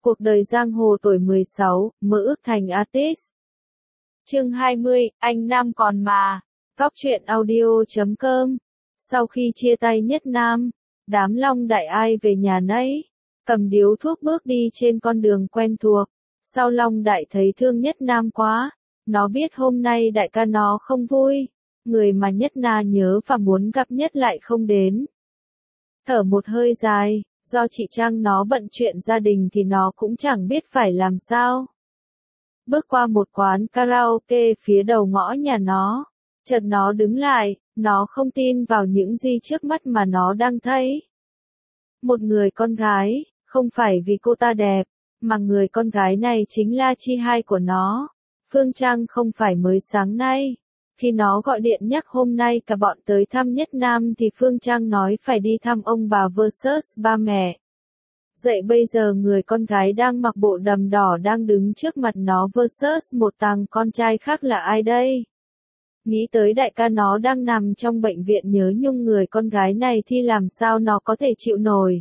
Cuộc đời giang hồ tuổi 16, mơ ước thành artist. Chương 20, anh Nam còn mà. Góc truyện audio.com. Sau khi chia tay Nhất Nam, đám Long Đại ai về nhà nấy, cầm điếu thuốc bước đi trên con đường quen thuộc. Sau Long Đại thấy thương Nhất Nam quá, nó biết hôm nay đại ca nó không vui, người mà Nhất Na nhớ và muốn gặp nhất lại không đến. Thở một hơi dài, do chị Trang nó bận chuyện gia đình thì nó cũng chẳng biết phải làm sao. Bước qua một quán karaoke phía đầu ngõ nhà nó, chợt nó đứng lại, nó không tin vào những gì trước mắt mà nó đang thấy. Một người con gái, không phải vì cô ta đẹp, mà người con gái này chính là chị hai của nó. Phương Trang không phải mới sáng nay. Khi nó gọi điện nhắc hôm nay cả bọn tới thăm Nhất Nam thì Phương Trang nói phải đi thăm ông bà versus ba mẹ. Vậy bây giờ người con gái đang mặc bộ đầm đỏ đang đứng trước mặt nó versus một thằng con trai khác là ai đây? Nghĩ tới đại ca nó đang nằm trong bệnh viện nhớ nhung người con gái này thì làm sao nó có thể chịu nổi.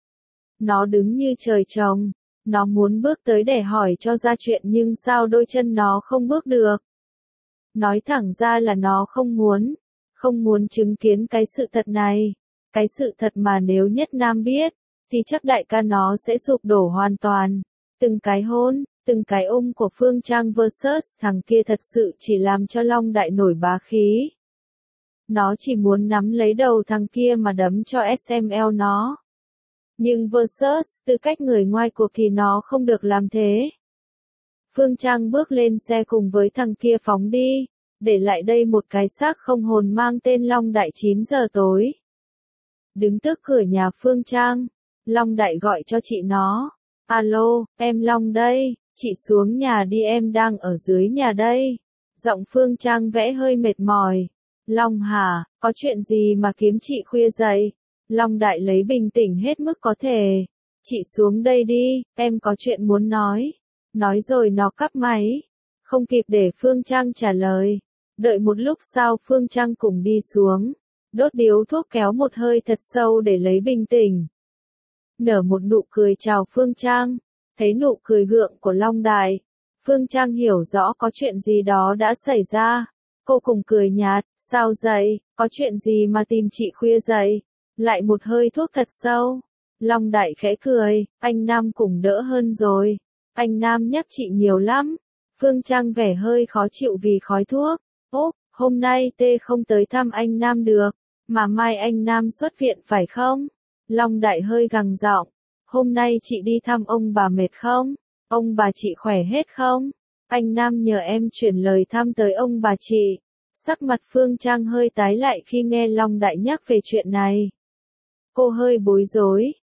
Nó đứng như trời trồng, nó muốn bước tới để hỏi cho ra chuyện nhưng sao đôi chân nó không bước được. Nói thẳng ra là nó không muốn chứng kiến cái sự thật này. Cái sự thật mà nếu Nhất Nam biết, thì chắc đại ca nó sẽ sụp đổ hoàn toàn. Từng cái hôn, từng cái ôm của Phương Trang versus thằng kia thật sự chỉ làm cho Long Đại nổi bá khí. Nó chỉ muốn nắm lấy đầu thằng kia mà đấm cho SML nó. Nhưng versus, tư cách người ngoài cuộc thì nó không được làm thế. Phương Trang bước lên xe cùng với thằng kia phóng đi, để lại đây một cái xác không hồn mang tên Long Đại 9 giờ tối. Đứng trước cửa nhà Phương Trang, Long Đại gọi cho chị nó. Alo, em Long đây, chị xuống nhà đi em đang ở dưới nhà đây. Giọng Phương Trang vẽ hơi mệt mỏi. Long hả, có chuyện gì mà kiếm chị khuya dậy? Long Đại lấy bình tĩnh hết mức có thể. Chị xuống đây đi, em có chuyện muốn nói. Nói rồi nó cắp máy. Không kịp để Phương Trang trả lời. Đợi một lúc sau Phương Trang cùng đi xuống. Đốt điếu thuốc kéo một hơi thật sâu để lấy bình tĩnh. Nở một nụ cười chào Phương Trang. Thấy nụ cười gượng của Long Đại, Phương Trang hiểu rõ có chuyện gì đó đã xảy ra. Cô cùng cười nhạt, sao dậy, có chuyện gì mà tìm chị khuya dậy? Lại một hơi thuốc thật sâu. Long Đại khẽ cười, anh Nam cũng đỡ hơn rồi. Anh Nam nhắc chị nhiều lắm. Phương Trang vẻ hơi khó chịu vì khói thuốc. Ốp, hôm nay tê không tới thăm anh Nam được, mà mai anh Nam xuất viện phải không? Long Đại hơi gằn giọng. Hôm nay chị đi thăm ông bà mệt không? Ông bà chị khỏe hết không? Anh Nam nhờ em chuyển lời thăm tới ông bà chị. Sắc mặt Phương Trang hơi tái lại khi nghe Long Đại nhắc về chuyện này. Cô hơi bối rối,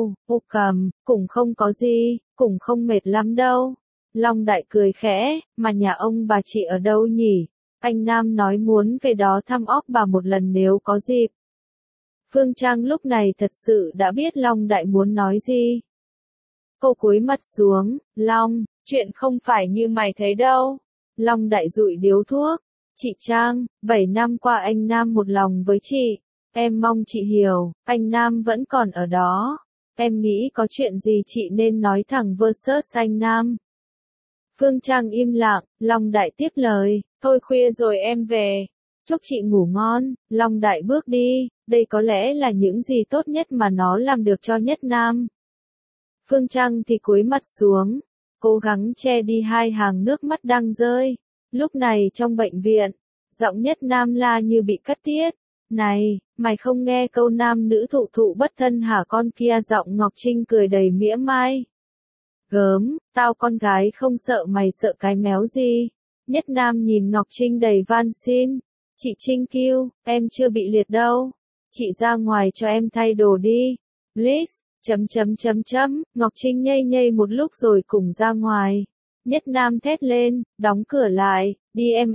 cũng không có gì, cũng không mệt lắm đâu. Long Đại cười khẽ, mà nhà ông bà chị ở đâu nhỉ? Anh Nam nói muốn về đó thăm óc bà một lần nếu có dịp. Phương Trang lúc này thật sự đã biết Long Đại muốn nói gì. Cô cúi mặt xuống, Long, chuyện không phải như mày thấy đâu. Long Đại dụi điếu thuốc. Chị Trang, 7 năm qua anh Nam một lòng với chị. Em mong chị hiểu, anh Nam vẫn còn ở đó. Em nghĩ có chuyện gì chị nên nói thẳng versus anh Nam. Phương Trang im lặng, Long Đại tiếp lời, thôi khuya rồi em về. Chúc chị ngủ ngon. Long Đại bước đi, đây có lẽ là những gì tốt nhất mà nó làm được cho Nhất Nam. Phương Trang thì cúi mặt xuống, cố gắng che đi hai hàng nước mắt đang rơi. Lúc này trong bệnh viện, giọng Nhất Nam la như bị cắt tiết. Này, mày không nghe câu nam nữ thụ thụ bất thân hả con kia? Giọng Ngọc Trinh cười đầy mỉa mai. Gớm, tao con gái không sợ mày sợ cái méo gì? Nhất Nam nhìn Ngọc Trinh đầy van xin. Chị Trinh kêu, em chưa bị liệt đâu. Chị ra ngoài cho em thay đồ đi. Please, Ngọc Trinh nhây nhây một lúc rồi cùng ra ngoài. Nhất Nam thét lên, đóng cửa lại, đi em.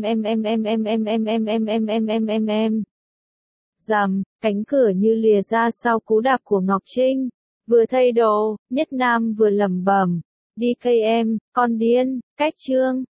Rầm, cánh cửa như lìa ra sau cú đạp của Ngọc Trinh. Vừa thay đồ, Nhất Nam vừa lẩm bẩm, đi cây em, con điên, cách chương.